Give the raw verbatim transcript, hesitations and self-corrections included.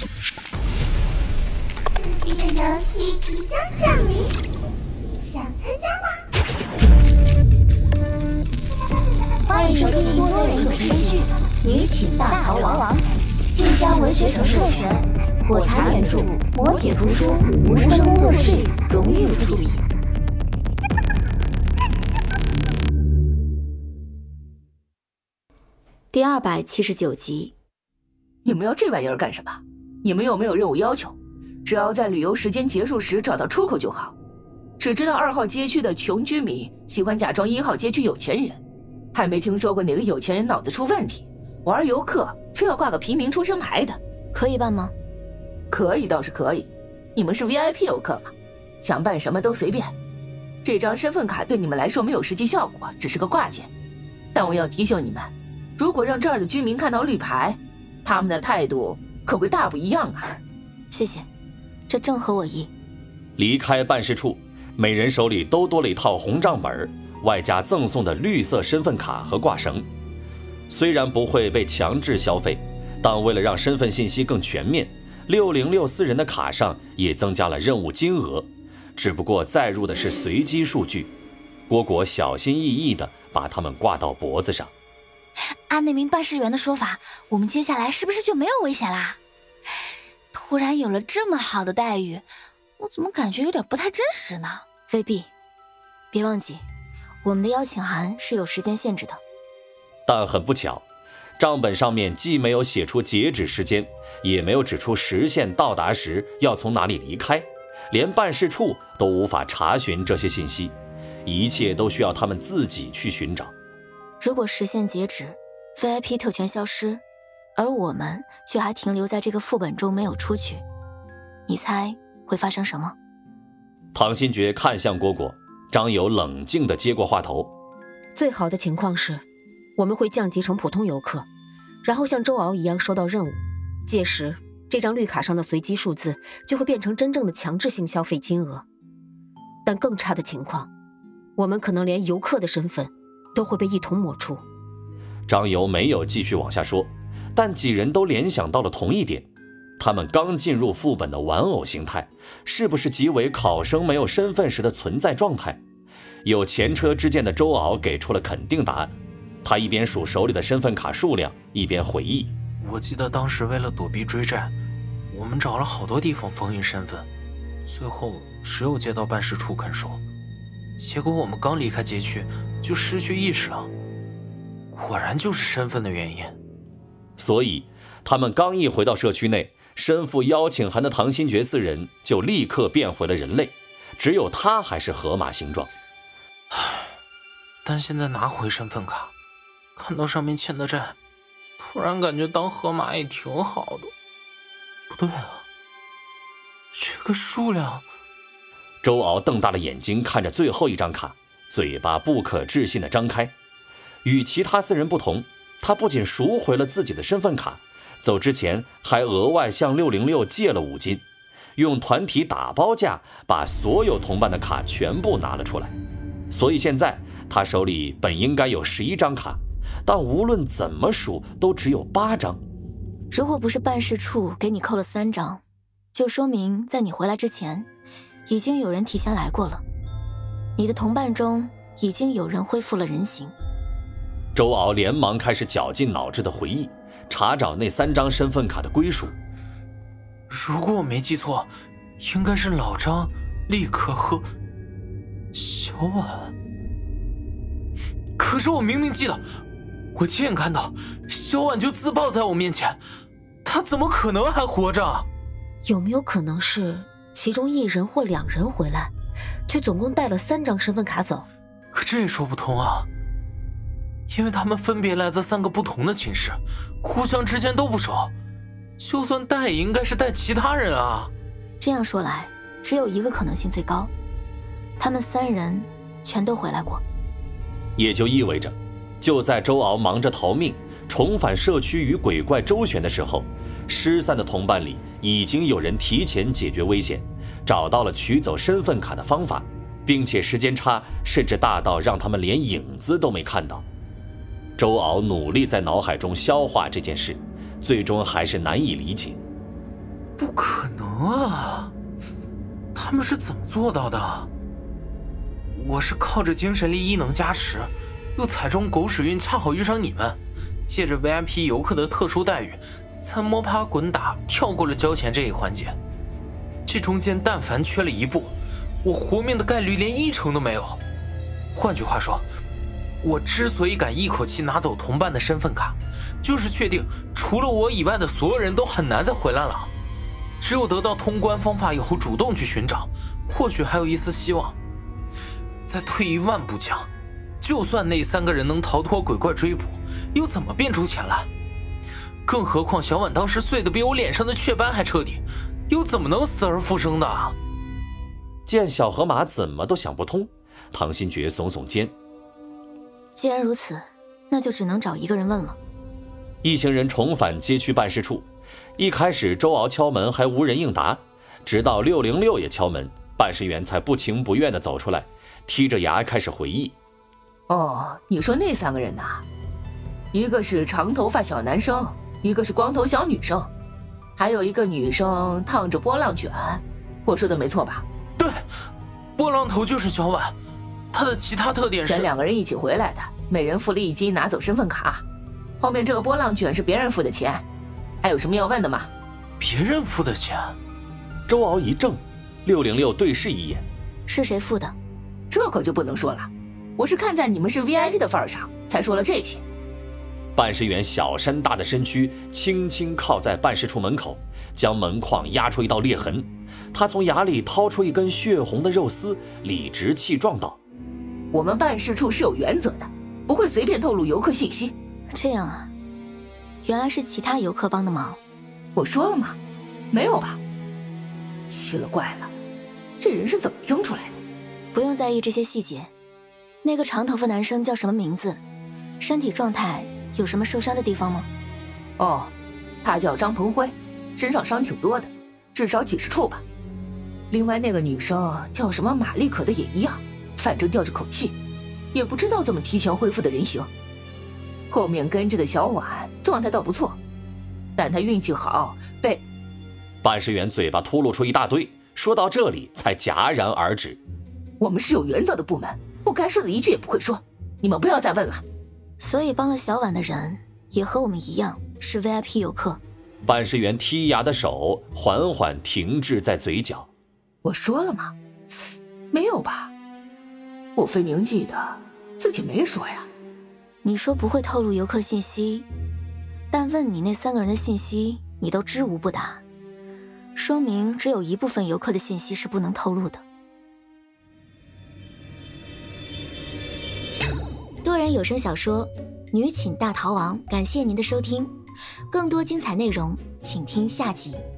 刺激的游戏即将降临，想参加吗？欢迎收听多人有声剧《女寝大逃亡》，晋江文学城授权，火柴原著，磨铁图书，无声工作室荣誉出品。 第二百七十九集。 你们要这玩意儿干什么？你们有没有任务要求？只要在旅游时间结束时找到出口就好。只知道二号街区的穷居民喜欢假装一号街区有钱人，还没听说过哪个有钱人脑子出问题，玩游客非要挂个平民出身牌的。 可以办吗？ 可以倒是可以，你们是 V I P 游客嘛，想办什么都随便。这张身份卡对你们来说没有实际效果，只是个挂件。但我要提醒你们，如果让这儿的居民看到绿牌，他们的态度可会大不一样啊。 谢谢，这正合我意。 离开办事处，每人手里都多了一套红账本，外加赠送的绿色身份卡和挂绳。虽然不会被强制消费，但为了让身份信息更全面，六零六私人的卡上也增加了任务金额，只不过载入的是随机数据。蝈蝈小心翼翼地把它们挂到脖子上。 按那名办事员的说法，我们接下来是不是就没有危险啦？突然有了这么好的待遇，我怎么感觉有点不太真实呢？ 未必，别忘记，我们的邀请函是有时间限制的。 但很不巧，账本上面既没有写出截止时间，也没有指出时限到达时要从哪里离开，连办事处都无法查询这些信息，一切都需要他们自己去寻找。 如果时限截止， V I P 特权消失，而我们却还停留在这个副本中没有出去，你猜会发生什么？ 唐新觉看向蝈蝈，张友冷静地接过话头。 最好的情况是，我们会降级成普通游客，然后像周敖一样收到任务，届时这张绿卡上的随机数字就会变成真正的强制性消费金额。但更差的情况，我们可能连游客的身份都会被一同抹除。 张游没有继续往下说，但几人都联想到了同一点，他们刚进入副本的玩偶形态，是不是即为考生没有身份时的存在状态？有前车之鉴的周敖给出了肯定答案，他一边数手里的身份卡数量，一边回忆。 我记得当时为了躲避追债，我们找了好多地方封印身份，最后只有街道办事处肯说，结果我们刚离开街区就失去意识了，果然就是身份的原因。 所以他们刚一回到社区内，身负邀请函的唐新觉四人就立刻变回了人类，只有他还是河马形状。 但现在拿回身份卡，看到上面欠的债，突然感觉当河马也挺好的。不对啊，这个数量…… 周敖瞪大了眼睛看着最后一张卡，嘴巴不可置信地张开。与其他四人不同，他不仅赎回了自己的身份卡，走之前还额外向六零六借了五金，用团体打包价把所有同伴的卡全部拿了出来。所以现在他手里本应该有十一张卡，但无论怎么数都只有八张。 如果不是办事处给你扣了三张，就说明在你回来之前，已经有人提前来过了。你的同伴中已经有人恢复了人形。 周敖连忙开始绞尽脑汁的回忆，查找那三张身份卡的归属。 如果我没记错，应该是老张、立可和小婉。可是我明明记得，我亲眼看到小婉就自爆在我面前，她怎么可能还活着？ 有没有可能是其中一人或两人回来，却总共带了三张身份卡走？ 可这也说不通啊，因为他们分别来自三个不同的寝室，互相之间都不熟，就算带也应该是带其他人啊。 这样说来，只有一个可能性最高，他们三人全都回来过。 也就意味着，就在周敖忙着逃命重返社区与鬼怪周旋的时候，失散的同伴里已经有人提前解决危险，找到了取走身份卡的方法，并且时间差甚至大到让他们连影子都没看到。周敖努力在脑海中消化这件事，最终还是难以理解。 不可能啊！他们是怎么做到的？我是靠着精神力异能加持，又踩中狗屎运，恰好遇上你们，借着 V I P 游客的特殊待遇，才摸爬滚打跳过了交钱这一环节。这中间但凡缺了一步，我活命的概率连一成都没有。换句话说，我之所以敢一口气拿走同伴的身份卡，就是确定除了我以外的所有人都很难再回来了。只有得到通关方法以后主动去寻找，或许还有一丝希望。再退一万步讲，就算那三个人能逃脱鬼怪追捕，又怎么变出钱来？更何况小婉当时碎得比我脸上的雀斑还彻底，又怎么能死而复生的？ 见小河马怎么都想不通，唐新觉耸耸肩。 既然如此，那就只能找一个人问了。 一行人重返街区办事处，一开始周敖敲门还无人应答，直到六零六也敲门，办事员才不情不愿地走出来，剔着牙开始回忆。 哦，你说那三个人呐，一个是长头发小男生，一个是光头小女生，还有一个女生烫着波浪卷，我说的没错吧？ 对，波浪头就是小婉，她的其他特点是选两个人一起回来的，每人付利息拿走身份卡，后面这个波浪卷是别人付的钱。还有什么要问的吗？ 别人付的钱？ 周敖一怔，六零六对视一眼， 是谁付的？ 这可就不能说了，我是看在你们是 V I P 的份上才说了这些。 办事员小山大的身躯轻轻靠在办事处门口，将门框压出一道裂痕。他从牙里掏出一根血红的肉丝，理直气壮道： 我们办事处是有原则的，不会随便透露游客信息。 这样啊，原来是其他游客帮的忙。 我说了吗？没有吧？奇了怪了，这人是怎么听出来的？ 不用在意这些细节。那个长头发男生叫什么名字？身体状态有什么受伤的地方吗？ 哦，他叫张鹏辉，身上伤挺多的，至少几十处吧。另外那个女生叫什么马丽可的也一样，反正吊着口气，也不知道怎么提前恢复的人形。后面跟着的小婉状态倒不错，但她运气好被…… 办事员嘴巴吐露出一大堆，说到这里才戛然而止。 我们是有原则的部门，不该说的一句也不会说，你们不要再问了。 所以帮了小婉的人也和我们一样是 V I P 游客。 办事员剔牙的手缓缓停滞在嘴角。 我说了吗？没有吧？我分明记得自己没说呀。 你说不会透露游客信息，但问你那三个人的信息你都知无不答，说明只有一部分游客的信息是不能透露的。多人有声小说《女寝大逃亡》，感谢您的收听，更多精彩内容请听下集。